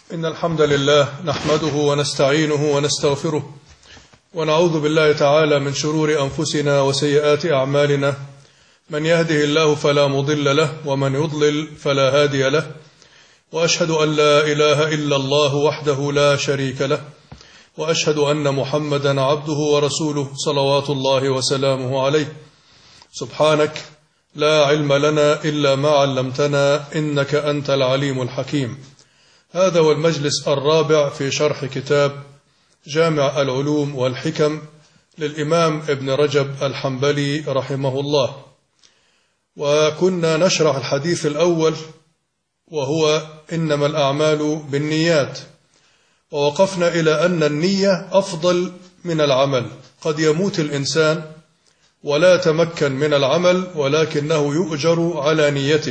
إن الحمد لله نحمده ونستعينه ونستغفره ونعوذ بالله تعالى من شرور أنفسنا وسيئات أعمالنا، من يهده الله فلا مضل له ومن يضلل فلا هادي له، وأشهد أن لا إله إلا الله وحده لا شريك له، وأشهد أن محمدا عبده ورسوله صلوات الله وسلامه عليه. سبحانك لا علم لنا إلا ما علمتنا إنك أنت العليم الحكيم. هذا هو المجلس الرابع في شرح كتاب جامع العلوم والحكم للإمام ابن رجب الحنبلي رحمه الله، وكنا نشرح الحديث الأول وهو إنما الأعمال بالنيات، ووقفنا إلى أن النية أفضل من العمل. قد يموت الإنسان ولا يتمكن من العمل ولكنه يؤجر على نيته.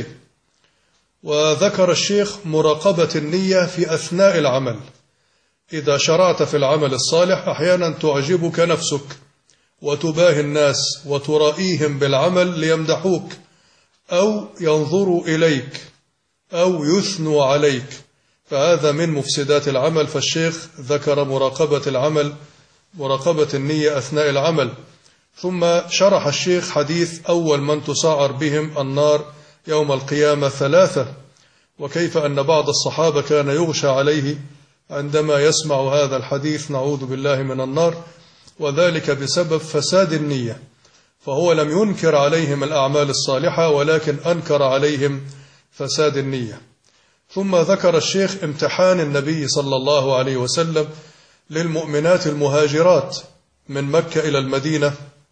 وذكر الشيخ مراقبة النية في أثناء العمل. إذا شرعت في العمل الصالح أحيانا تعجبك نفسك وتباهي الناس وترائيهم بالعمل ليمدحوك أو ينظروا إليك أو يثنوا عليك، فهذا من مفسدات العمل. فالشيخ ذكر مراقبة العمل، مراقبة النية أثناء العمل. ثم شرح الشيخ حديث أول من تسعر بهم النار يوم القيامة 3، وكيف أن بعض الصحابة كان يغشى عليه عندما يسمع هذا الحديث، نعوذ بالله من النار، وذلك بسبب فساد النية. فهو لم ينكر عليهم الأعمال الصالحة ولكن أنكر عليهم فساد النية. ثم ذكر الشيخ امتحان النبي صلى الله عليه وسلم للمؤمنات المهاجرات من مكة إلى المدينة،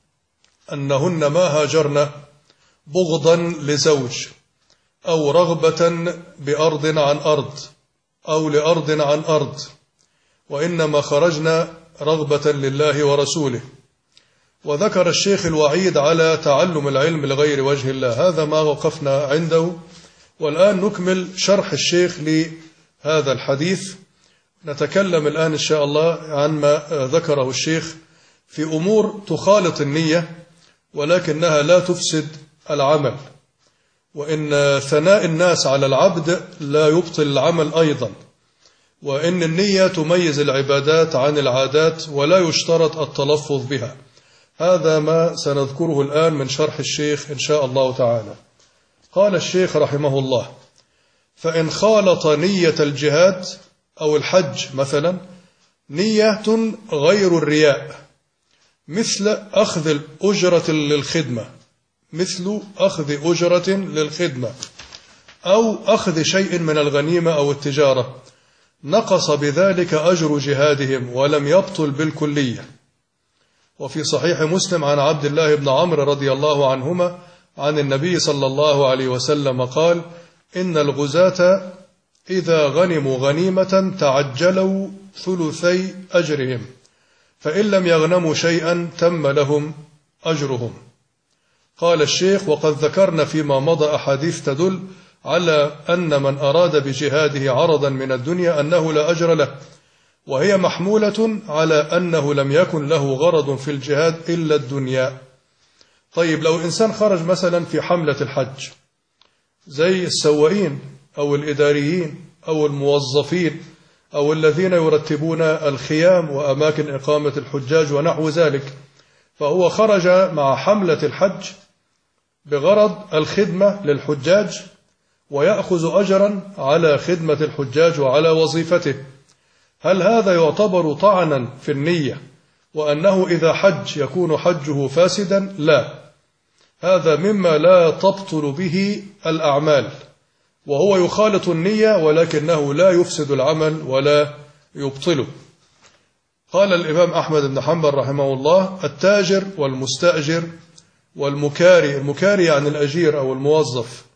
أنهن ما هاجرن بغضا لزوج أو رغبة بأرض عن أرض أو لأرض عن أرض، وإنما خرجنا رغبة لله ورسوله. وذكر الشيخ الوعيد على تعلم العلم لغير وجه الله. هذا ما وقفنا عنده، والآن نكمل شرح الشيخ لهذا الحديث. نتكلم الآن إن شاء الله عن ما ذكره الشيخ في أمور تخالط النية ولكنها لا تفسد العمل، وإن ثناء الناس على العبد لا يبطل العمل أيضا، وإن النية تميز العبادات عن العادات ولا يشترط التلفظ بها. هذا ما سنذكره الآن من شرح الشيخ إن شاء الله تعالى. قال الشيخ رحمه الله: فإن خالط نية الجهاد أو الحج مثلا نية غير الرياء، مثل أخذ الأجرة للخدمة أو أخذ شيء من الغنيمة أو التجارة، نقص بذلك أجر جهادهم ولم يبطل بالكلية. وفي صحيح مسلم عن عبد الله بن عمرو رضي الله عنهما عن النبي صلى الله عليه وسلم قال: إن الغزاة إذا غنموا غنيمة تعجلوا ثلثي أجرهم، فإن لم يغنموا شيئا تم لهم أجرهم. قال الشيخ: وقد ذكرنا فيما مضى أحاديث تدل على أن من أراد بجهاده عرضا من الدنيا أنه لا أجر له، وهي محمولة على أنه لم يكن له غرض في الجهاد إلا الدنيا. طيب، لو إنسان خرج مثلا في حملة الحج زي السواقين أو الإداريين أو الموظفين أو الذين يرتبون الخيام وأماكن إقامة الحجاج ونحو ذلك، فهو خرج مع حملة الحج بغرض الخدمة للحجاج ويأخذ أجرا على خدمة الحجاج وعلى وظيفته. هل هذا يعتبر طعنا في النية وأنه إذا حج يكون حجه فاسدا؟ لا، هذا مما لا تبطل به الأعمال، وهو يخالط النية ولكنه لا يفسد العمل ولا يبطله. قال الإمام أحمد بن حنبل رحمه الله: التاجر والمستأجر والمكاري، المكاري يعني الأجير أو الموظف،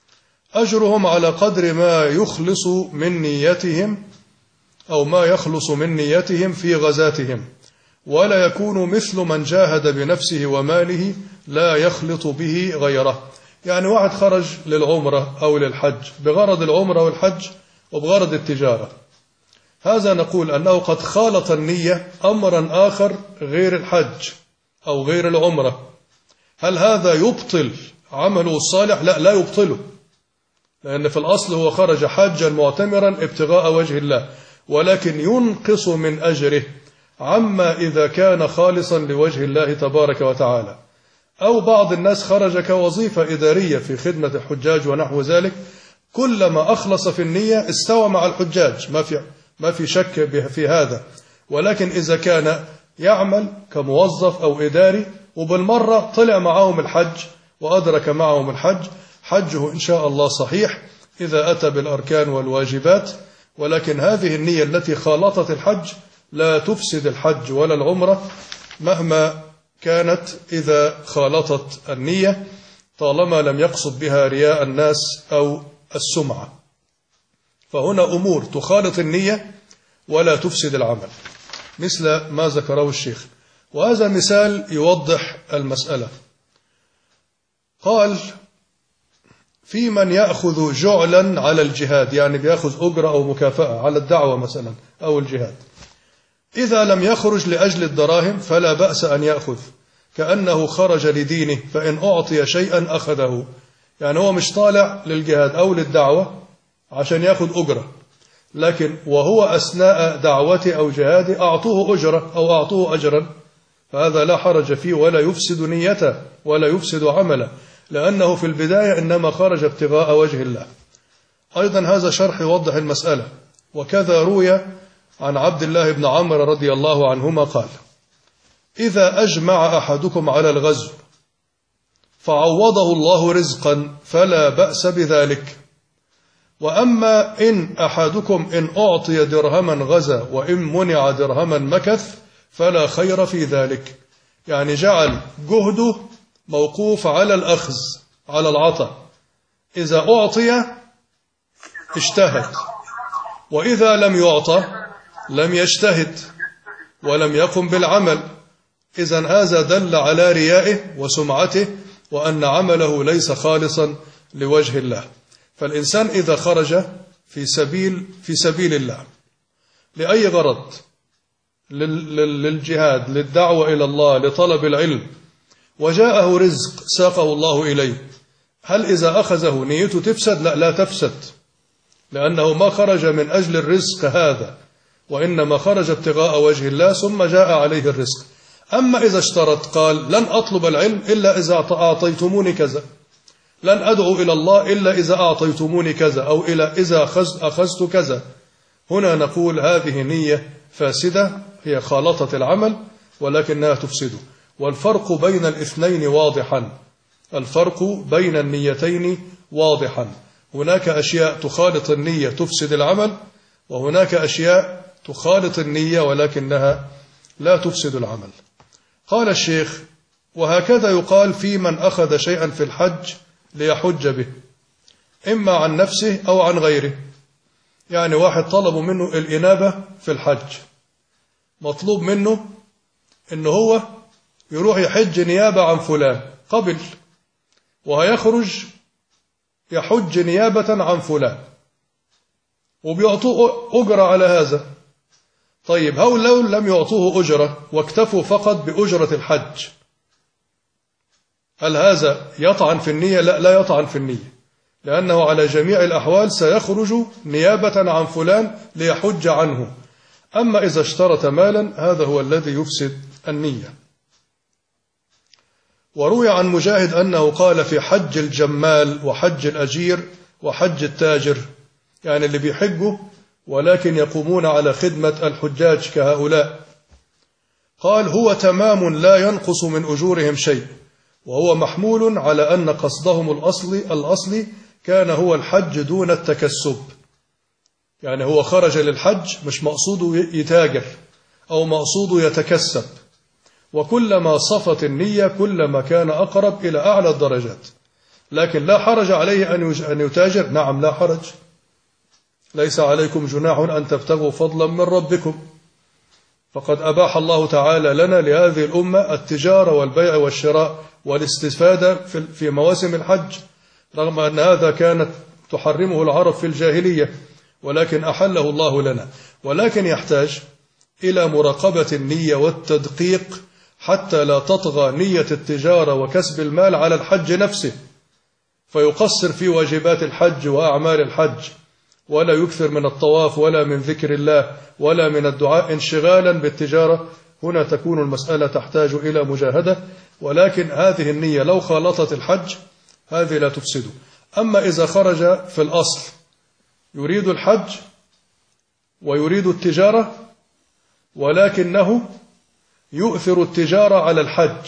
أجرهم على قدر ما يخلص من نيتهم أو ما يخلص من نيتهم في غزاتهم، ولا يكون مثل من جاهد بنفسه وماله لا يخلط به غيره. يعني واحد خرج للعمرة أو للحج بغرض العمرة والحج وبغرض التجارة، هذا نقول أنه قد خالط النية أمرا آخر غير الحج أو غير العمرة. هل هذا يبطل عمله الصالح؟ لا، لا يبطله، لأن في الأصل هو خرج حاجا معتمرا ابتغاء وجه الله، ولكن ينقص من أجره عما إذا كان خالصا لوجه الله تبارك وتعالى. أو بعض الناس خرج كوظيفة إدارية في خدمة الحجاج ونحو ذلك، كلما أخلص في النية استوى مع الحجاج، ما في شك في هذا. ولكن إذا كان يعمل كموظف أو إداري وبالمرة طلع معهم الحج وأدرك معهم الحج، حجه إن شاء الله صحيح إذا أتى بالأركان والواجبات. ولكن هذه النية التي خالطت الحج لا تفسد الحج ولا العمرة مهما كانت إذا خالطت النية، طالما لم يقصد بها رياء الناس أو السمعة. فهنا أمور تخالط النية ولا تفسد العمل، مثل ما ذكره الشيخ، وهذا مثال يوضح المسألة. قال: في من يأخذ جعلا على الجهاد، يعني بيأخذ أجرة أو مكافأة على الدعوة مثلا أو الجهاد، إذا لم يخرج لأجل الدراهم فلا بأس أن يأخذ، كأنه خرج لدينه، فإن أعطي شيئا أخذه. يعني هو مش طالع للجهاد أو للدعوة عشان يأخذ أجرة، لكن وهو أثناء دعوته أو جهاده أعطوه أجرة أو أعطوه أجرا، فهذا لا حرج فيه ولا يفسد نيته ولا يفسد عمله، لأنه في البداية إنما خرج ابتغاء وجه الله. أيضا هذا شرح يوضح المسألة. وكذا روي عن عبد الله بن عمرو رضي الله عنهما قال: إذا أجمع أحدكم على الغزو فعوضه الله رزقا فلا بأس بذلك، وأما إن أحدكم إن أعطي درهما غزا وإن منع درهما مكث فلا خير في ذلك. يعني جعل جهده موقوف على الأخذ، على العطاء. إذا أعطي اجتهد، وإذا لم يعطى لم يجتهد ولم يقم بالعمل. إذن هذا دل على ريائه وسمعته، وأن عمله ليس خالصا لوجه الله. فالإنسان إذا خرج في سبيل الله لأي غرض، للجهاد، للدعوة إلى الله، لطلب العلم، وجاءه رزق ساقه الله إليه، هل إذا أخذه نيته تفسد؟ لا تفسد، لأنه ما خرج من أجل الرزق هذا، وإنما خرج ابتغاء وجه الله ثم جاء عليه الرزق. أما إذا اشترط قال: لن أطلب العلم إلا إذا أعطيتموني كذا، لن أدعو إلى الله إلا إذا أعطيتموني كذا، أو إذا أخذت كذا، هنا نقول هذه نية فاسدة، هي خالطة العمل ولكنها تفسده. والفرق بين الاثنين واضحا، الفرق بين النيتين واضحا. هناك أشياء تخالط النية تفسد العمل، وهناك أشياء تخالط النية ولكنها لا تفسد العمل. قال الشيخ: وهكذا يقال في من أخذ شيئا في الحج ليحج به، إما عن نفسه أو عن غيره. يعني واحد طلبوا منه الإنابة في الحج، مطلوب منه إنه هو يروح يحج نيابة عن فلان، قبل، وهيخرج يحج نيابة عن فلان، وبيعطوه أجرة على هذا. طيب هؤلاء لو لم يعطوه أجرة واكتفوا فقط بأجرة الحج، هل هذا يطعن في النية؟ لا يطعن في النية، لأنه على جميع الأحوال سيخرج نيابة عن فلان ليحج عنه. أما إذا اشترط مالا هذا هو الذي يفسد النية. وروي عن مجاهد أنه قال في حج الجمال وحج الأجير وحج التاجر، يعني اللي بيحجوا ولكن يقومون على خدمة الحجاج كهؤلاء، قال: هو تمام لا ينقص من أجورهم شيء، وهو محمول على أن قصدهم الأصلي كان هو الحج دون التكسب. يعني هو خرج للحج مش مقصوده يتاجر أو مقصوده يتكسب، وكلما صفت النية كلما كان أقرب إلى أعلى الدرجات. لكن لا حرج عليه أن يتاجر، نعم لا حرج، ليس عليكم جناح أن تبتغوا فضلا من ربكم، فقد أباح الله تعالى لنا لهذه الأمة التجارة والبيع والشراء والاستفادة في مواسم الحج، رغم أن هذا كانت تحرمه العرب في الجاهلية، ولكن أحله الله لنا. ولكن يحتاج إلى مراقبة النية والتدقيق حتى لا تطغى نية التجارة وكسب المال على الحج نفسه، فيقصر في واجبات الحج وأعمال الحج، ولا يكثر من الطواف ولا من ذكر الله ولا من الدعاء انشغالا بالتجارة، هنا تكون المسألة تحتاج إلى مجاهدة. ولكن هذه النية لو خالطت الحج هذه لا تفسده. أما إذا خرج في الأصل يريد الحج ويريد التجارة ولكنه يؤثر التجارة على الحج،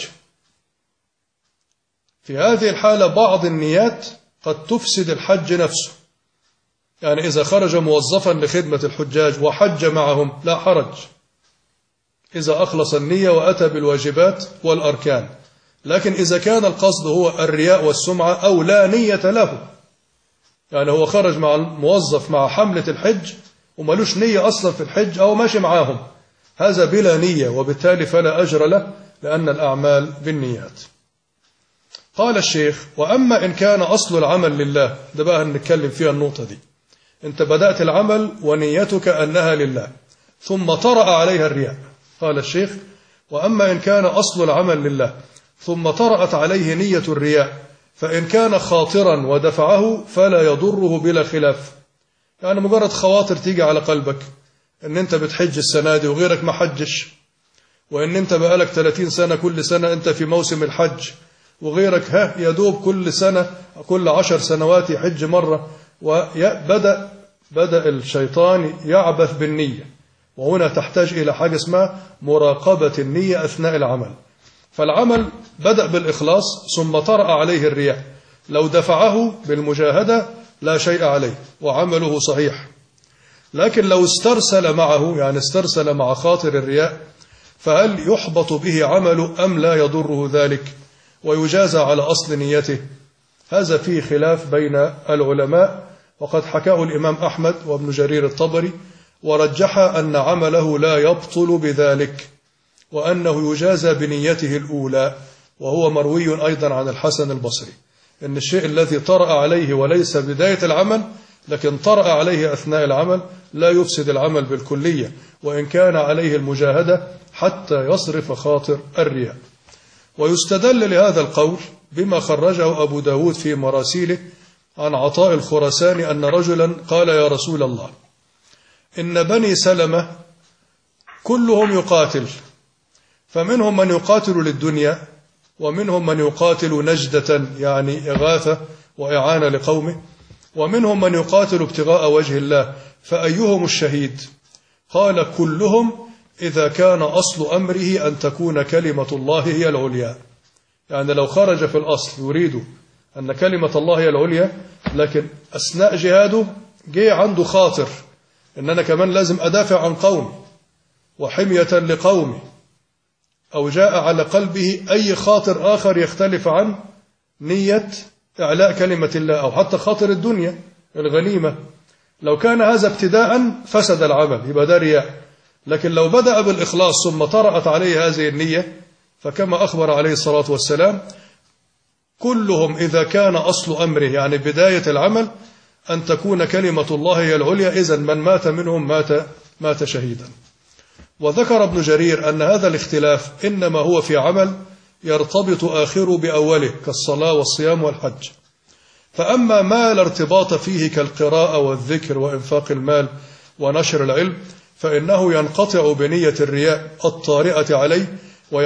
في هذه الحالة بعض النيات قد تفسد الحج نفسه. يعني إذا خرج موظفا لخدمة الحجاج وحج معهم لا حرج إذا أخلص النية وأتى بالواجبات والأركان. لكن إذا كان القصد هو الرياء والسمعة أو لا نية له، يعني هو خرج مع الموظف مع حملة الحج وملوش نية أصلا في الحج أو ماشي معاهم، هذا بلا نية وبالتالي فلا أجر له، لأن الأعمال بالنيات. قال الشيخ: وأما إن كان أصل العمل لله، ده بقى هنتكلم فيها النقطة دي. أنت بدأت العمل ونيتك أنها لله ثم طرأ عليها الرياء. قال الشيخ: وأما إن كان أصل العمل لله ثم طرأت عليه نية الرياء، فإن كان خاطرا ودفعه فلا يضره بلا خلاف. يعني مجرد خواطر تيجي على قلبك ان انت بتحج السنة دي وغيرك ما حجش، وان انت بقالك 30 سنة كل سنة انت في موسم الحج، وغيرك يدوب كل سنة كل 10 سنوات يحج مرة، بدأ الشيطان يعبث بالنية. وهنا تحتاج إلى حاجة اسمها مراقبة النية أثناء العمل. فالعمل بدأ بالإخلاص ثم طرأ عليه الرياء، لو دفعه بالمجاهدة لا شيء عليه وعمله صحيح. لكن لو استرسل معه، يعني استرسل مع خاطر الرياء، فهل يحبط به عمله أم لا يضره ذلك ويجازى على أصل نيته؟ هذا فيه خلاف بين العلماء، وقد حكاه الإمام أحمد وابن جرير الطبري، ورجح أن عمله لا يبطل بذلك، وأنه يجازى بنيته الأولى. وهو مروي أيضا عن الحسن البصري أن الشيء الذي طرأ عليه وليس بداية العمل لكن طرأ عليه أثناء العمل لا يفسد العمل بالكلية، وإن كان عليه المجاهدة حتى يصرف خاطر الرياء. ويستدل لهذا القول بما خرجه أبو داود في مراسيله عن عطاء الخراساني أن رجلا قال: يا رسول الله، إن بني سلمة كلهم يقاتل، فمنهم من يقاتل للدنيا، ومنهم من يقاتل نجدة يعني إغاثة وإعانة لقومه، ومنهم من يقاتل ابتغاء وجه الله، فأيهم الشهيد؟ قال: كلهم إذا كان أصل أمره أن تكون كلمة الله هي العليا. يعني لو خرج في الأصل يريد أن كلمة الله هي العليا، لكن أثناء جهاده جاء عنده خاطر إن أنا كمان لازم أدافع عن قوم وحمية لقومي، أو جاء على قلبه أي خاطر آخر يختلف عن نية إعلاء كلمة الله، أو حتى خاطر الدنيا الغنيمة، لو كان هذا ابتداء فسد العمل يبقى ده رياء. لكن لو بدأ بالإخلاص ثم طرأت عليه هذه النية، فكما أخبر عليه الصلاة والسلام: كلهم إذا كان أصل أمره يعني بداية العمل أن تكون كلمة الله هي العليا، إذن من مات منهم مات شهيدا. وذكر ابن جرير أن هذا الاختلاف إنما هو في عمل يرتبط آخره بأوله كالصلاة والصيام والحج. فأما ما لا ارتباط فيه كالقراءة والذكر وإنفاق المال ونشر العلم، فإنه ينقطع بنية الرياء الطارئة عليه،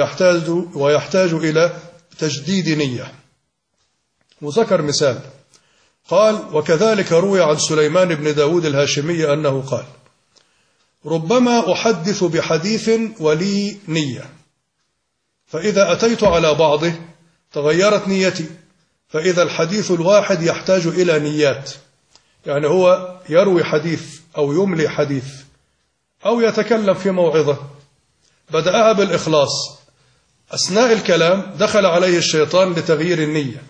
ويحتاج إلى تجديد نية. وذكر مثال قال: وكذلك روي عن سليمان بن داود الهاشمي أنه قال: ربما أحدث بحديث ولي نية، فإذا أتيت على بعضه تغيرت نيتي، فإذا الحديث الواحد يحتاج إلى نيات. يعني هو يروي حديث أو يملي حديث أو يتكلم في موعظة، بدأها بالإخلاص، أثناء الكلام دخل عليه الشيطان لتغيير النية،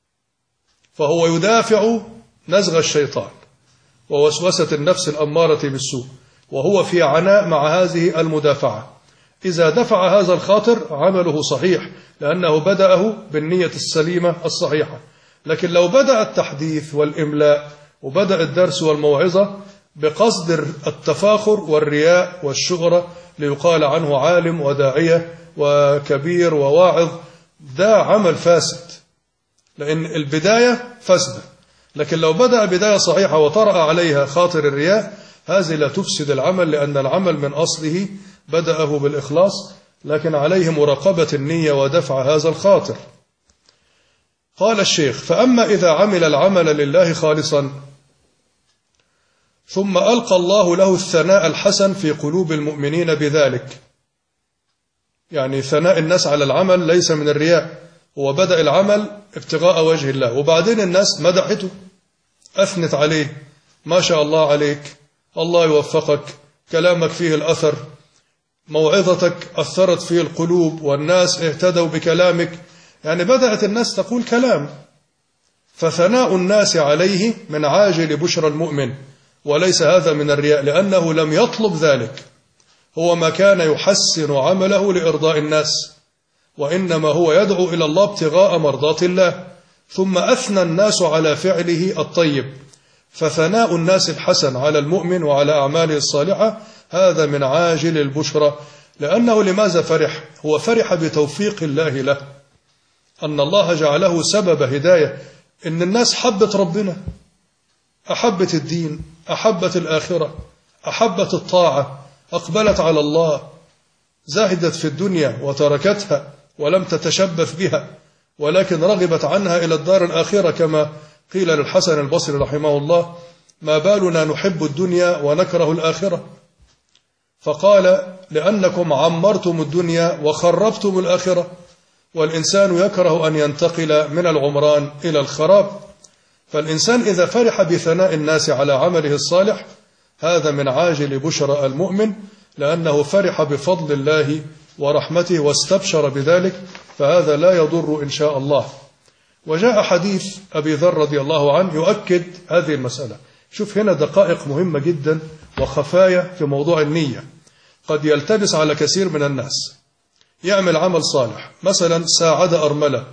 فهو يدافع نزغ الشيطان ووسوسة النفس الأمارة بالسوء، وهو في عناء مع هذه المدافعة. إذا دفع هذا الخاطر عمله صحيح، لأنه بدأه بالنية السليمة الصحيحة. لكن لو بدأ التحديث والإملاء وبدأ الدرس والموعظة بقصد التفاخر والرياء والشهرة ليقال عنه عالم وداعية وكبير وواعظ، ده عمل فاسد. لأن البداية فاسدة. لكن لو بدأ بداية صحيحة وطرأ عليها خاطر الرياء، هذه لا تفسد العمل، لأن العمل من أصله بدأه بالإخلاص، لكن عليه مراقبة النية ودفع هذا الخاطر. قال الشيخ: فأما إذا عمل العمل لله خالصا ثم ألقى الله له الثناء الحسن في قلوب المؤمنين بذلك، يعني ثناء الناس على العمل ليس من الرياء، هو بدأ العمل ابتغاء وجه الله، وبعدين الناس مدحته، أثنت عليه، ما شاء الله عليك، الله يوفقك، كلامك فيه الأثر، موعظتك أثرت فيه القلوب والناس اهتدوا بكلامك، يعني بدأت الناس تقول كلام، فثناء الناس عليه من عاجل بشرى المؤمن، وليس هذا من الرياء، لأنه لم يطلب ذلك، هو ما كان يحسن عمله لإرضاء الناس، وإنما هو يدعو إلى الله ابتغاء مرضات الله، ثم أثنى الناس على فعله الطيب، فثناء الناس الحسن على المؤمن وعلى أعماله الصالحة هذا من عاجل البشرى. لأنه لماذا فرح؟ هو فرح بتوفيق الله له، أن الله جعله سبب هداية، إن الناس حبت ربنا، أحبت الدين، أحبت الآخرة، أحبت الطاعة، أقبلت على الله، زاهدت في الدنيا وتركتها ولم تتشبث بها، ولكن رغبت عنها إلى الدار الآخرة، كما قيل للحسن البصري رحمه الله: ما بالنا نحب الدنيا ونكره الآخرة؟ فقال: لأنكم عمرتم الدنيا وخربتم الآخرة، والإنسان يكره أن ينتقل من العمران إلى الخراب. فالإنسان إذا فرح بثناء الناس على عمله الصالح هذا من عاجل بشرى المؤمن، لأنه فرح بفضل الله ورحمته واستبشر بذلك، فهذا لا يضر إن شاء الله. وجاء حديث أبي ذر رضي الله عنه يؤكد هذه المسألة. شوف هنا دقائق مهمة جدا وخفايا في موضوع النية قد يلتبس على كثير من الناس. يعمل عمل صالح، مثلا ساعد أرملة،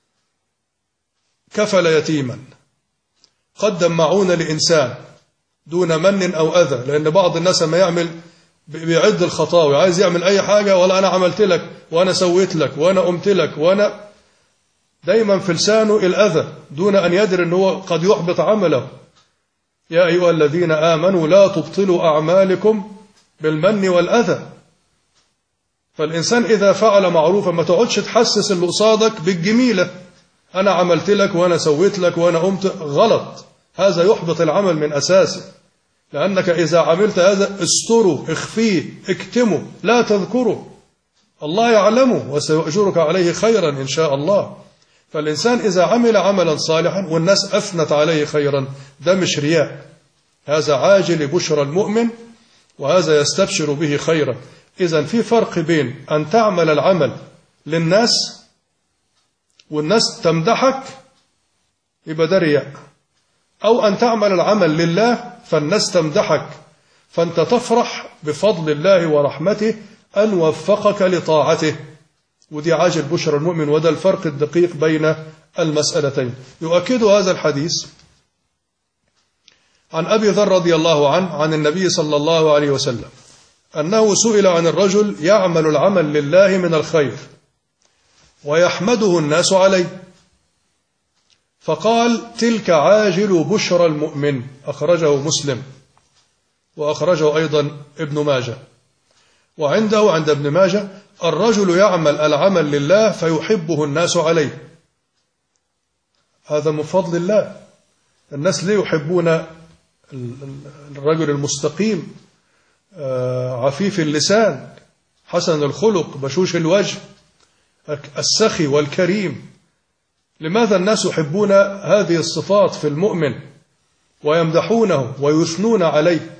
كفل يتيما، قدم معونة لإنسان دون من أو أذى، لأن بعض الناس ما يعمل بيعد الخطاوي، عايز يعمل أي حاجة، ولا أنا عملت لك وأنا سويت لك وأنا قمت لك، وأنا دايما في لسانه الأذى دون أن يدري أنه قد يحبط عمله. يا أيها الذين آمنوا لا تبطلوا أعمالكم بالمن والأذى. فالإنسان إذا فعل معروفا ما تقعدش تحسس اللي قصادك بالجميلة، أنا عملت لك وأنا سويت لك وأنا قمت، غلط، هذا يحبط العمل من أساسه، لأنك إذا عملت هذا استره، اخفيه، اكتمه، لا تذكره، الله يعلمه وسيؤجرك عليه خيرا إن شاء الله. فالإنسان إذا عمل عملا صالحا والناس أثنت عليه خيرا ده مش رياء، هذا عاجل بشرى المؤمن، وهذا يستبشر به خيرا. إذن في فرق بين أن تعمل العمل للناس والناس تمدحك يبقى ده رياء، أو أن تعمل العمل لله فالناس تمدحك فأنت تفرح بفضل الله ورحمته أن وفقك لطاعته، ودي عاجل بشرى المؤمن، وده الفرق الدقيق بين المسألتين. يؤكد هذا الحديث عن أبي ذر رضي الله عنه عن النبي صلى الله عليه وسلم أنه سئل عن الرجل يعمل العمل لله من الخير ويحمده الناس عليه، فقال: تلك عاجل بشرى المؤمن، أخرجه مسلم، وأخرجه أيضا ابن ماجه. وعنده عند ابن ماجه: الرجل يعمل العمل لله فيحبه الناس عليه، هذا من فضل الله. الناس ليه يحبون الرجل المستقيم، عفيف اللسان، حسن الخلق، بشوش الوجه، السخي والكريم؟ لماذا الناس يحبون هذه الصفات في المؤمن ويمدحونه ويثنون عليه؟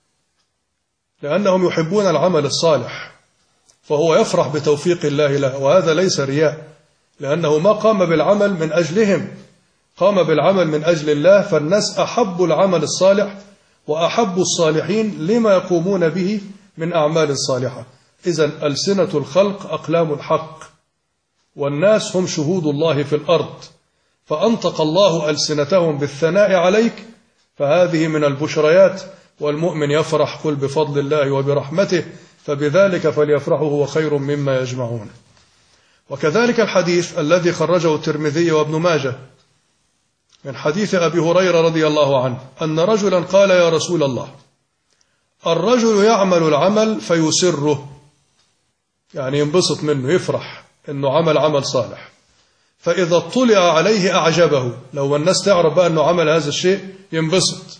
لأنهم يحبون العمل الصالح، فهو يفرح بتوفيق الله له، وهذا ليس رياء، لأنه ما قام بالعمل من أجلهم، قام بالعمل من أجل الله، فالناس أحبوا العمل الصالح وأحبوا الصالحين لما يقومون به من أعمال صالحة. إذن ألسنة الخلق أقلام الحق، والناس هم شهود الله في الأرض، فأنطق الله ألسنتهم بالثناء عليك، فهذه من البشريات، والمؤمن يفرح قل بفضل الله وبرحمته، فبذلك فليفرحوا هو خير مما يجمعون. وكذلك الحديث الذي خرجه الترمذي وابن ماجه من حديث أبي هريرة رضي الله عنه أن رجلا قال يا رسول الله الرجل يعمل العمل فيسره، يعني ينبسط منه، يفرح أنه عمل صالح، فإذا اطلع عليه أعجبه، لو الناس تعرف بقى أنه عمل هذا الشيء ينبسط.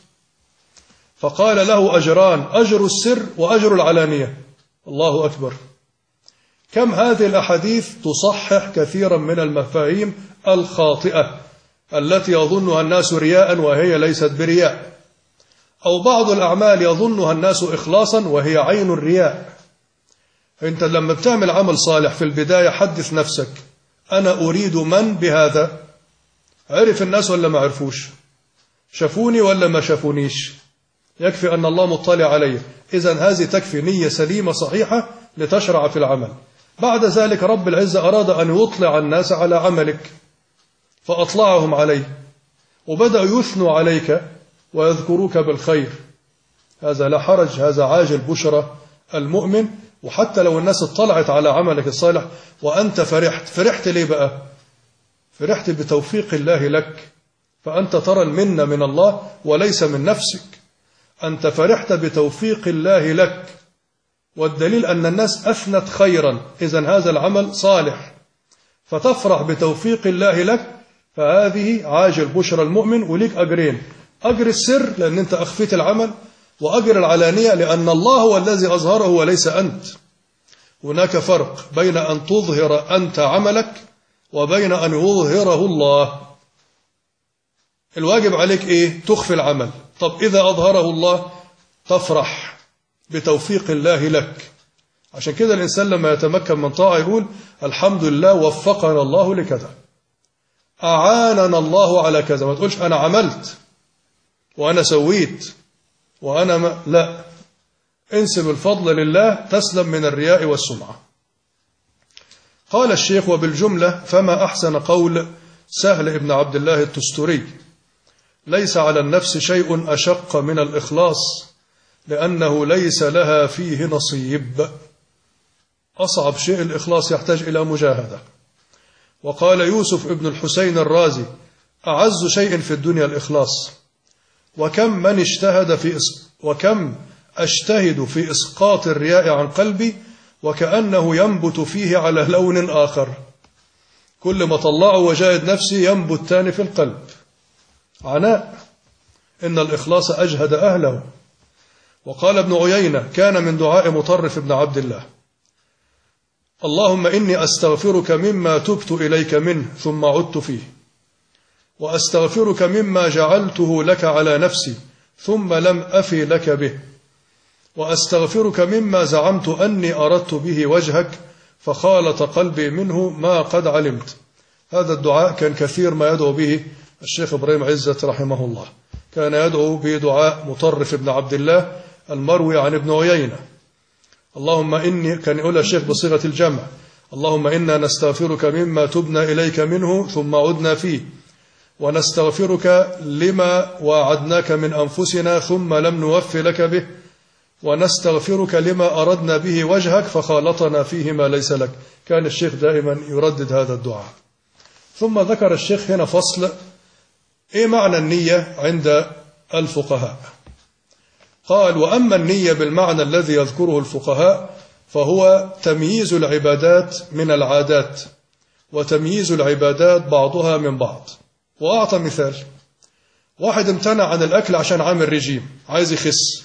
فقال له أجران، أجر السر وأجر العلانية. الله أكبر. كم هذه الأحاديث تصحح كثيرا من المفاهيم الخاطئة التي يظنها الناس رياء وهي ليست برياء، أو بعض الأعمال يظنها الناس إخلاصا وهي عين الرياء. أنت لما بتعمل عمل صالح في البداية حدث نفسك أنا أريد من بهذا، عرف الناس ولا ما عرفوش، شافوني ولا ما شافونيش، يكفي أن الله مطلع علي، إذن هذه تكفي نية سليمة صحيحة لتشرع في العمل. بعد ذلك رب العزة أراد أن يطلع الناس على عملك فأطلعهم عليه، وبدأوا يثنوا عليك ويذكروك بالخير. هذا لا حرج، هذا عاجل بشرى المؤمن. وحتى لو الناس اطلعت على عملك الصالح وأنت فرحت ليه بقى؟ فرحت بتوفيق الله لك، فأنت ترى المنة من الله وليس من نفسك. أنت فرحت بتوفيق الله لك، والدليل أن الناس أثنت خيرا، إذن هذا العمل صالح، فتفرح بتوفيق الله لك، فهذه عاجل بشرى المؤمن. وليك أجرين، أجر السر لأن أنت أخفيت العمل، وأجر العلانية لأن الله هو الذي أظهره وليس أنت. هناك فرق بين أن تظهر أنت عملك وبين أن يظهره الله. الواجب عليك إيه؟ تخفي العمل. طب إذا أظهره الله تفرح بتوفيق الله لك. عشان كده الإنسان لما يتمكن من طاعة يقول الحمد لله وفقنا الله لكذا، أعاننا الله على كذا. ما تقولش أنا عملت وأنا سويت وأنا لا، انسب الفضل لله تسلم من الرياء والسمعة. قال الشيخ وبالجملة فما أحسن قول سهل بن عبد الله التستري: ليس على النفس شيء أشق من الإخلاص لأنه ليس لها فيه نصيب. أصعب شيء الإخلاص، يحتاج إلى مجاهدة. وقال يوسف ابن الحسين الرازي: أعز شيء في الدنيا الإخلاص، وكم أجتهد في إسقاط الرياء عن قلبي وكأنه ينبت فيه على لون آخر. كل ما طلعه وجاهد نفسي ينبت تاني في القلب. عناء. إن الإخلاص أجهد أهله. وقال ابن عيينة: كان من دعاء مطرف بن عبد الله: اللهم إني أستغفرك مما تبت إليك منه ثم عدت فيه، وأستغفرك مما جعلته لك على نفسي ثم لم أفي لك به، وأستغفرك مما زعمت أني أردت به وجهك فخالط قلبي منه ما قد علمت. هذا الدعاء كان كثير ما يدعو به الشيخ إبراهيم عزت رحمه الله، كان يدعو بدعاء مطرف بن عبد الله المروي عن ابن عيينة. اللهم إني، كان يقول الشيخ بصيغة الجمع: اللهم إنا نستغفرك مما تبنا إليك منه ثم عدنا فيه، ونستغفرك لما وعدناك من أنفسنا ثم لم نوفي لك به، ونستغفرك لما أردنا به وجهك فخالطنا فيه ما ليس لك. كان الشيخ دائما يردد هذا الدعاء. ثم ذكر الشيخ هنا فصل: إيه معنى النية عند الفقهاء؟ قال: وأما النية بالمعنى الذي يذكره الفقهاء فهو تمييز العبادات من العادات، وتمييز العبادات بعضها من بعض. وأعطى مثال: واحد امتنع عن الأكل عشان عامل رجيم، عايز يخس،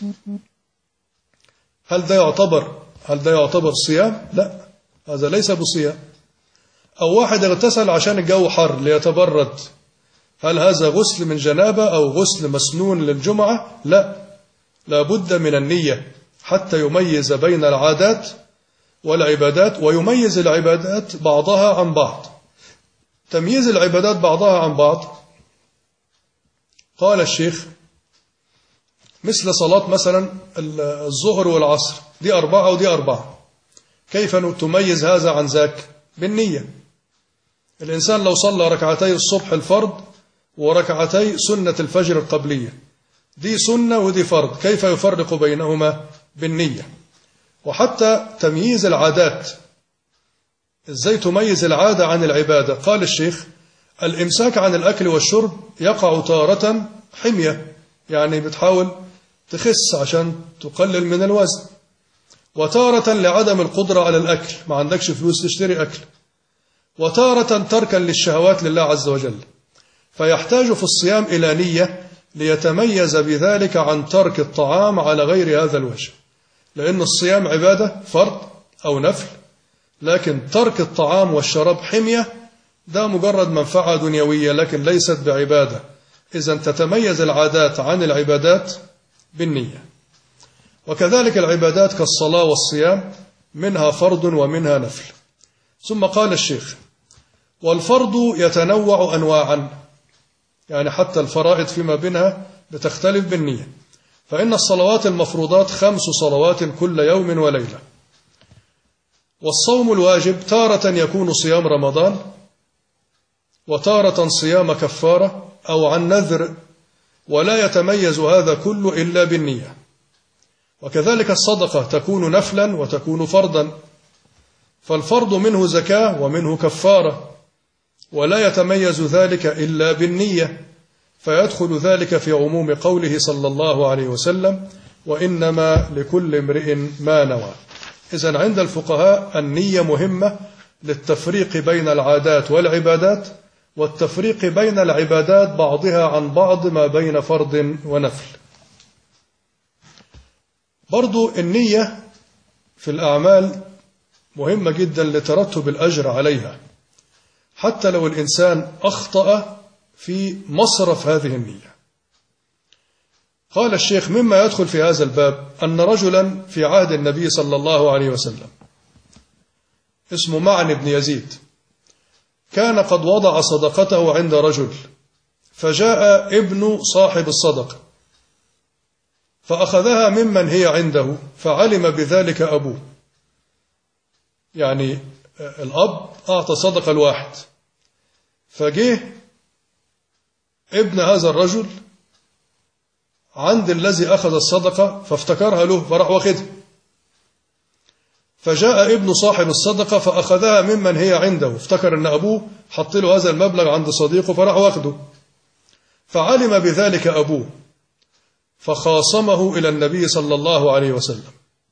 هل ده يعتبر صيام؟ لا، هذا ليس بصيام. أو واحد اغتسل عشان الجو حر ليتبرد، هل هذا غسل من جنابة أو غسل مسنون للجمعة؟ لا، لابد من النية حتى يميز بين العادات والعبادات، ويميز العبادات بعضها عن بعض. تمييز العبادات بعضها عن بعض، قال الشيخ: مثل صلاة مثلا الظهر والعصر، دي 4 ودي 4. كيف تميز هذا عن ذاك؟ بالنية. الإنسان لو صلى ركعتي الصبح الفرض وركعتي سنة الفجر القبلية، دي سنة ودي فرض، كيف يفرق بينهما؟ بالنية. وحتى تمييز العادات، إزاي تميز العادة عن العبادة؟ قال الشيخ: الإمساك عن الأكل والشرب يقع تارة حمية، يعني بتحاول تخس عشان تقلل من الوزن، وتارة لعدم القدرة على الأكل، ما عندكش فلوس تشتري أكل، وتارة تركا للشهوات لله عز وجل. فيحتاج في الصيام إلى نية ليتميز بذلك عن ترك الطعام على غير هذا الوجه، لأن الصيام عبادة فرض أو نفل، لكن ترك الطعام والشراب حمية، ده مجرد منفعة دنيوية لكن ليست بعبادة. إذن تتميز العادات عن العبادات بالنية. وكذلك العبادات كالصلاة والصيام منها فرض ومنها نفل. ثم قال الشيخ: والفرض يتنوع أنواعا، يعني حتى الفرائض فيما بينها بتختلف بالنية. فإن الصلوات المفروضات 5 صلوات كل يوم وليلة. والصوم الواجب تارة يكون صيام رمضان، وتارة صيام كفارة أو عن نذر، ولا يتميز هذا كله إلا بالنية. وكذلك الصدقة تكون نفلا وتكون فرضا، فالفرض منه زكاة ومنه كفارة، ولا يتميز ذلك إلا بالنية، فيدخل ذلك في عموم قوله صلى الله عليه وسلم: وإنما لكل امرئ ما نوى. إذن عند الفقهاء النية مهمة للتفريق بين العادات والعبادات، والتفريق بين العبادات بعضها عن بعض ما بين فرض ونفل. برضو النية في الأعمال مهمة جدا لترتب الأجر عليها، حتى لو الإنسان أخطأ في مصرف هذه النية. قال الشيخ: مما يدخل في هذا الباب أن رجلا في عهد النبي صلى الله عليه وسلم اسمه معن بن يزيد كان قد وضع صدقته عند رجل، فجاء ابن صاحب الصدقة فأخذها ممن هي عنده، فعلم بذلك أبوه. يعني الأب أعطى صدقة الواحد، فجه ابن هذا الرجل عند الذي أخذ الصدقة فافتكرها له فراح واخدها، فجاء ابن صاحب الصدقة فأخذها ممن هي عنده، افتكر أن أبوه حط له هذا المبلغ عند صديقه فراح واخده، فعلم بذلك أبوه فخاصمه إلى النبي صلى الله عليه وسلم.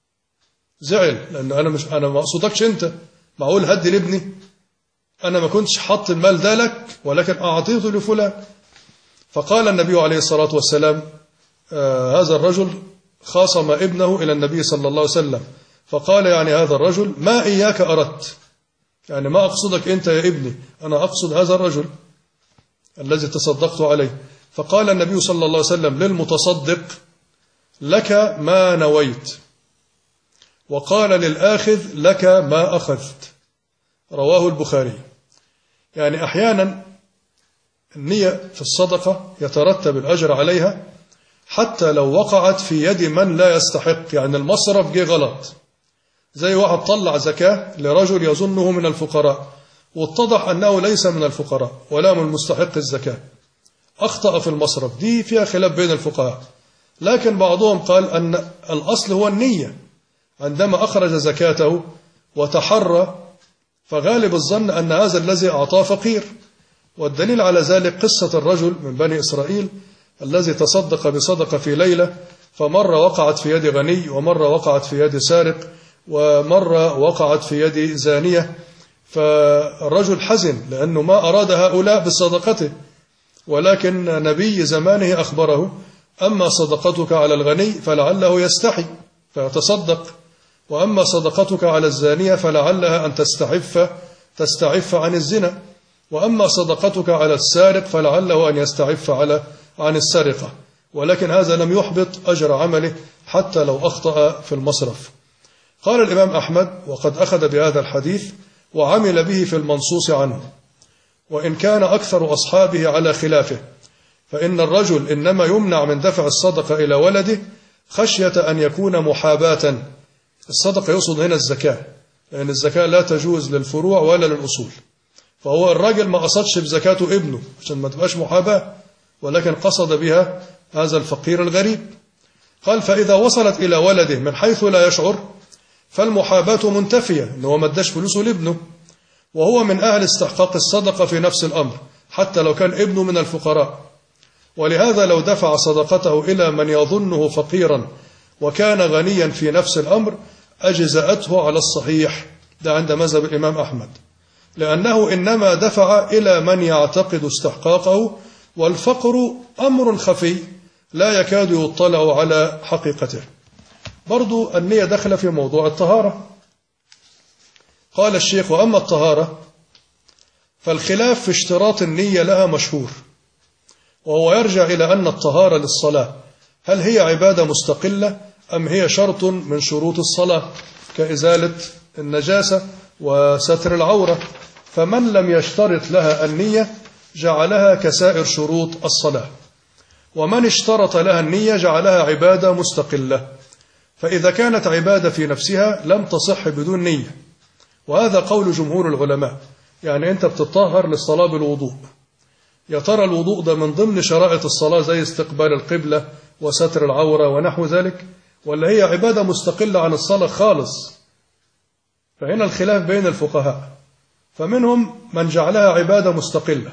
زعل، لأن أنا ما أقصدكش أنت، معقول هدي لابني؟ أنا ما كنتش حط المال ده لك ولكن أعطيته لفلان. فقال النبي عليه الصلاة والسلام: هذا الرجل خاصم ابنه إلى النبي صلى الله عليه وسلم، فقال يعني هذا الرجل: ما إياك أردت، يعني ما أقصدك أنت يا ابني، أنا أقصد هذا الرجل الذي تصدقت عليه. فقال النبي صلى الله عليه وسلم للمتصدق: لك ما نويت، وقال للآخذ: لك ما أخذت. رواه البخاري. يعني أحيانا النية في الصدقة يترتب الأجر عليها حتى لو وقعت في يد من لا يستحق، يعني المصرف جه غلط، زي واحد طلع زكاة لرجل يظنه من الفقراء واتضح أنه ليس من الفقراء ولا من مستحق الزكاة، أخطأ في المصرف، دي فيها خلاف بين الفقهاء، لكن بعضهم قال أن الأصل هو النية عندما أخرج زكاته وتحرى، فغالب الظن أن هذا الذي أعطاه فقير. والدليل على ذلك قصة الرجل من بني إسرائيل الذي تصدق بصدقة في ليلة، فمرة وقعت في يد غني، ومرة وقعت في يد سارق، ومرة وقعت في يد زانية. فالرجل حزن لأنه ما أراد هؤلاء بصدقته، ولكن نبي زمانه أخبره: أما صدقتك على الغني فلعله يستحي فيتصدق، وأما صدقتك على الزانية فلعلها أن تستعف عن الزنا، وأما صدقتك على السارق فلعله أن يستعف عن السرقة. ولكن هذا لم يحبط أجر عمله حتى لو أخطأ في المصرف. قال الإمام أحمد: وقد أخذ بهذا الحديث وعمل به في المنصوص عنه، وإن كان أكثر أصحابه على خلافه، فإن الرجل إنما يمنع من دفع الصدقة إلى ولده خشية أن يكون محاباة. الصدقة يقصد هنا الزكاة، لأن الزكاة لا تجوز للفروع ولا للأصول، فهو الراجل ما قصدش بزكاته ابنه عشان ما تبقاش محاباة، ولكن قصد بها هذا الفقير الغريب. قال: فإذا وصلت إلى ولده من حيث لا يشعر فالمحاباة منتفية، إنه ما اداش فلوسه لابنه، وهو من أهل استحقاق الصدقة في نفس الأمر حتى لو كان ابنه من الفقراء. ولهذا لو دفع صدقته إلى من يظنه فقيرا وكان غنيا في نفس الأمر أجزأته على الصحيح، ده عند مذهب الإمام أحمد، لأنه إنما دفع إلى من يعتقد استحقاقه، والفقر أمر خفي لا يكاد يطلع على حقيقته. برضو النية دخل في موضوع الطهارة. قال الشيخ: وأما الطهارة فالخلاف في اشتراط النية لها مشهور، وهو يرجع إلى أن الطهارة للصلاة هل هي عبادة مستقلة أم هي شرط من شروط الصلاة كإزالة النجاسة وستر العورة، فمن لم يشترط لها النية جعلها كسائر شروط الصلاة، ومن اشترط لها النية جعلها عبادة مستقلة. فإذا كانت عبادة في نفسها لم تصح بدون نية، وهذا قول جمهور العلماء. يعني أنت بتطهر للصلاة بالوضوء، يا ترى الوضوء ده من ضمن شرائط الصلاة زي استقبال القبلة وستر العورة ونحو ذلك، ولا هي عبادة مستقلة عن الصلاة خالص؟ فهنا الخلاف بين الفقهاء، فمنهم من جعلها عبادة مستقلة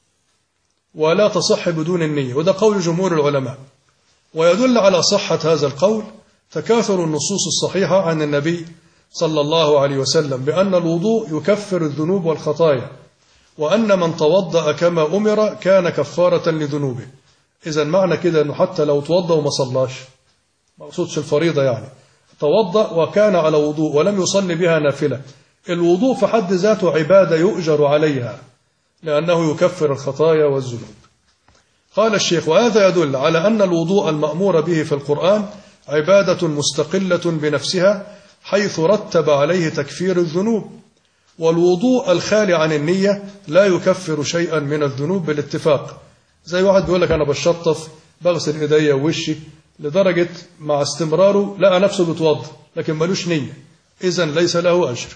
ولا تصح بدون النية، وده قول جمهور العلماء. ويدل على صحة هذا القول تكاثر النصوص الصحيحة عن النبي صلى الله عليه وسلم بأن الوضوء يكفر الذنوب والخطايا، وأن من توضأ كما أمر كان كفارة لذنوبه. إذن معنى كده أنه حتى لو توضأ وما صلاش، ما أقصدش الفريضة، يعني توضأ وكان على وضوء ولم يصلي بها نافلة، الوضوء في حد ذاته عبادة يؤجر عليها لأنه يكفر الخطايا والذنوب. قال الشيخ: وهذا يدل على أن الوضوء المأمور به في القرآن عبادة مستقلة بنفسها، حيث رتب عليه تكفير الذنوب، والوضوء الخالي عن النية لا يكفر شيئا من الذنوب بالاتفاق. زي واحد بيقول لك أنا بشطف بغسل إيديا ووشي لدرجة مع استمراره لقى نفسه بيتوضا لكن ملوش نية، إذن ليس له أجر،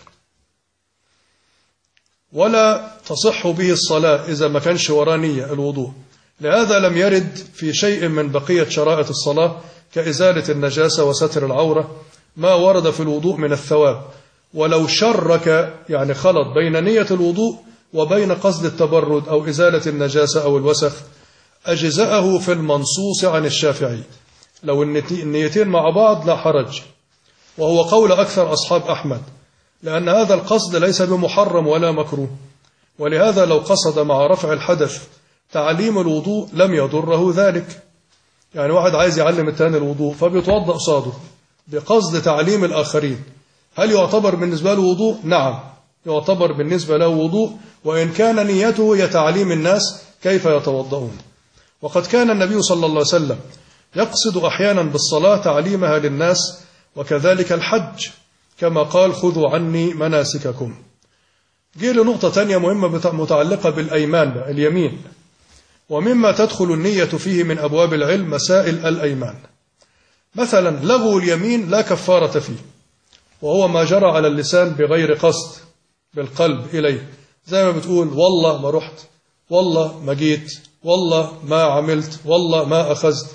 ولا تصح به الصلاة إذا ما كانش وراه نية الوضوء. لهذا لم يرد في شيء من بقية شرائط الصلاة كإزالة النجاسة وستر العورة ما ورد في الوضوء من الثواب، ولو شرك يعني خلط بين نية الوضوء وبين قصد التبرد أو إزالة النجاسة أو الوسخ أجزأه في المنصوص عن الشافعي، لو النيتين مع بعض لا حرج، وهو قول أكثر أصحاب أحمد، لأن هذا القصد ليس بمحرم ولا مكروه. ولهذا لو قصد مع رفع الحدث تعليم الوضوء لم يضره ذلك. يعني واحد عايز يعلم التاني الوضوء فبيتوضأ قصاده بقصد تعليم الآخرين، هل يعتبر بالنسبة له وضوء؟ نعم يعتبر بالنسبة له وضوء، وإن كان نيته هي تعليم الناس كيف يتوضؤون. وقد كان النبي صلى الله عليه وسلم يقصد أحيانا بالصلاة تعليمها للناس، وكذلك الحج كما قال: خذوا عني مناسككم. جه لنقطة تانية مهمة متعلقة بالأيمان، اليمين، ومما تدخل النية فيه من أبواب العلم مسائل الأيمان. مثلا لغو اليمين لا كفارة فيه، وهو ما جرى على اللسان بغير قصد بالقلب إليه، زي ما بتقول والله ما رحت، والله ما جيت، والله ما عملت، والله ما أخذت،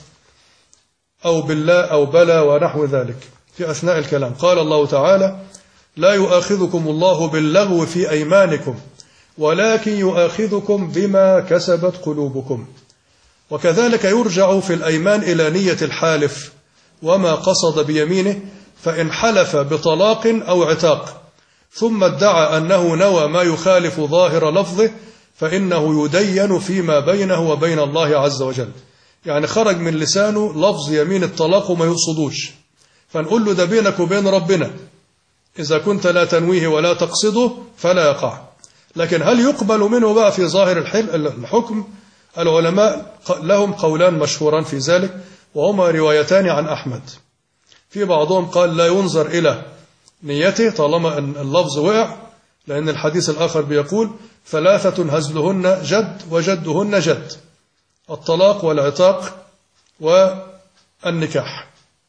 أو بالله أو بلا ونحو ذلك في أثناء الكلام. قال الله تعالى: لا يؤاخذكم الله باللغو في أيمانكم ولكن يؤاخذكم بما كسبت قلوبكم. وكذلك يرجع في الأيمان إلى نية الحالف وما قصد بيمينه، فإن حلف بطلاق أو عتاق ثم ادعى أنه نوى ما يخالف ظاهر لفظه فإنه يدين فيما بينه وبين الله عز وجل. يعني خرج من لسانه لفظ يمين الطلاق وما يقصدوش، فنقول له ده بينك وبين ربنا، إذا كنت لا تنويه ولا تقصده فلا يقع. لكن هل يقبل منه بقى في ظاهر الحكم؟ العلماء لهم قولان مشهوران في ذلك، وهما روايتان عن أحمد. في بعضهم قال لا ينظر إلى نيته طالما أن اللفظ وقع، لأن الحديث الآخر بيقول: ثلاثة هزلهن جد وجدهن جد، الطلاق والعتاق والنكاح.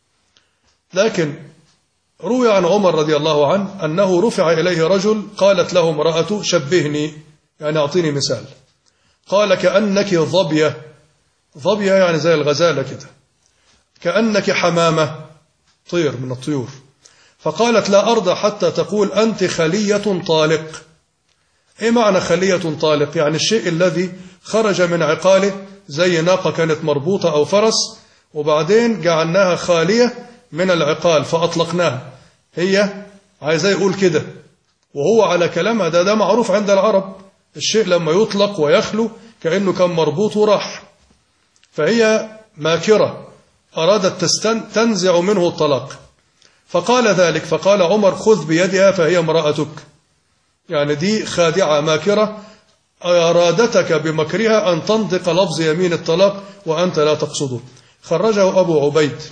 لكن روي عن عمر رضي الله عنه أنه رفع إليه رجل قالت له امرأة: شبهني، يعني أعطيني مثال. قال: كأنك ضبية، ضبية يعني زي الغزالة كده، كأنك حمامة، طير من الطيور. فقالت: لا أرضى حتى تقول أنت خلية طالق. إيه معنى خلية طالق؟ يعني الشيء الذي خرج من عقاله زي ناقة كانت مربوطة أو فرس، وبعدين جعلناها خالية من العقال فأطلقناها. هي عايزة يقول كده وهو على كلامها. ده معروف عند العرب، الشيء لما يطلق ويخلو كأنه كان مربوط وراح. فهي ماكرة أرادت تنزع منه الطلاق، فقال ذلك، فقال عمر خذ بيدها فهي امرأتك. يعني دي خادعة ماكرة أرادتك بمكرها أن تنطق لفظ يمين الطلاق وأنت لا تقصده. خرجه أبو عبيد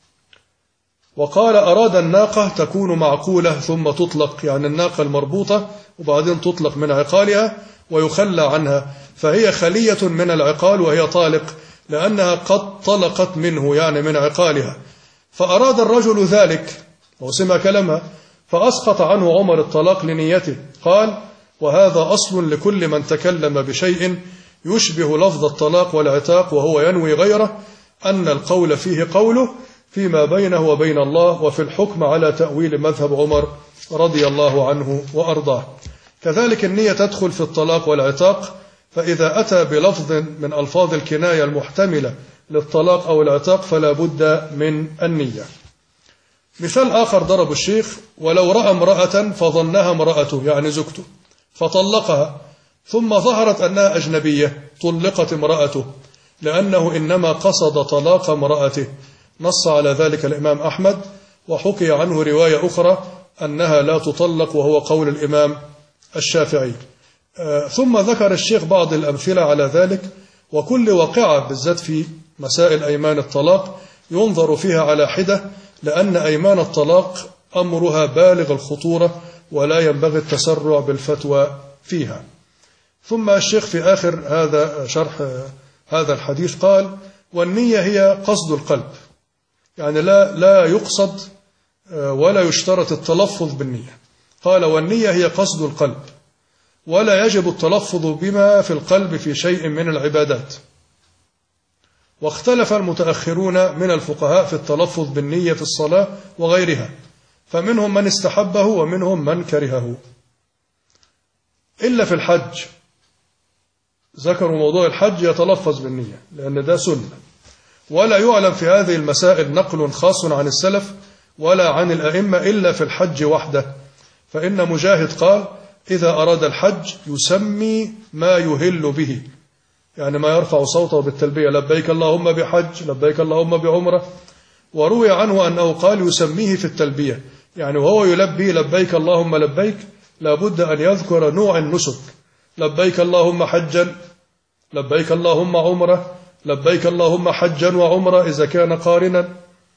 وقال أراد الناقة تكون معقولة ثم تطلق، يعني الناقة المربوطة وبعدين تطلق من عقالها ويخلى عنها، فهي خلية من العقال وهي طالق لأنها قد طلقت منه يعني من عقالها. فأراد الرجل ذلك وسمع كلامها فأسقط عنه عمر الطلاق لنيته. قال وهذا أصل لكل من تكلم بشيء يشبه لفظ الطلاق والعتاق وهو ينوي غيره، أن القول فيه قوله فيما بينه وبين الله، وفي الحكم على تأويل مذهب عمر رضي الله عنه وأرضاه. كذلك النية تدخل في الطلاق والعتاق، فإذا أتى بلفظ من ألفاظ الكناية المحتملة للطلاق أو العتاق فلا بد من النية. مثال آخر ضرب الشيخ: ولو رأى امرأة فظنها امرأته يعني زوجته فطلقها، ثم ظهرت أنها أجنبية، طلقت امرأته لأنه إنما قصد طلاق امرأته. نص على ذلك الإمام أحمد، وحكي عنه رواية أخرى أنها لا تطلق وهو قول الإمام الشافعي. ثم ذكر الشيخ بعض الأمثلة على ذلك، وكل واقعة بالذات في مسائل أيمان الطلاق ينظر فيها على حدة، لأن أيمان الطلاق أمرها بالغ الخطورة ولا ينبغي التسرع بالفتوى فيها. ثم الشيخ في آخر هذا شرح هذا الحديث قال والنية هي قصد القلب، يعني لا يقصد ولا يشترط التلفظ بالنية. قال والنية هي قصد القلب ولا يجب التلفظ بما في القلب في شيء من العبادات. واختلف المتأخرون من الفقهاء في التلفظ بالنية في الصلاة وغيرها، فمنهم من استحبه ومنهم من كرهه، إلا في الحج. ذكروا موضوع الحج يتلفظ بالنية لأن ده سنة، ولا يعلم في هذه المسائل نقل خاص عن السلف ولا عن الأئمة إلا في الحج وحده. فإن مجاهد قال إذا أراد الحج يسمي ما يهل به، يعني ما يرفع صوته بالتلبية لبيك اللهم بحج لبيك اللهم بعمرة. وروي عنه أنه قال يسميه في التلبية، يعني وهو يلبي لبيك اللهم لبيك لابد أن يذكر نوع النسك، لبيك اللهم حجا لبيك اللهم عمرة لبيك اللهم حجا وعمرة إذا كان قارنا.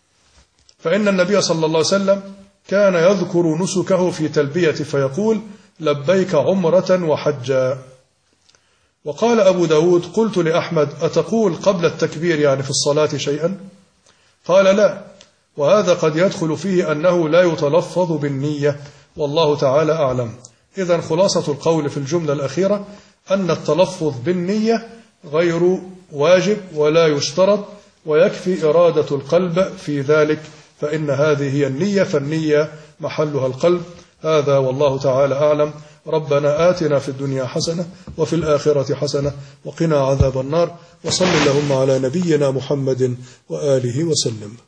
فإن النبي صلى الله عليه وسلم كان يذكر نسكه في تلبيته فيقول لبيك عمرة وحجا. وقال أبو داود قلت لأحمد أتقول قبل التكبير يعني في الصلاة شيئا؟ قال لا، وهذا قد يدخل فيه أنه لا يتلفظ بالنية والله تعالى أعلم. إذن خلاصة القول في الجملة الأخيرة أن التلفظ بالنية غير واجب ولا يشترط، ويكفي إرادة القلب في ذلك، فإن هذه هي النية، فالنية محلها القلب. هذا والله تعالى أعلم. ربنا آتنا في الدنيا حسنة وفي الآخرة حسنة وقنا عذاب النار، وصل اللهم على نبينا محمد وآله وسلم.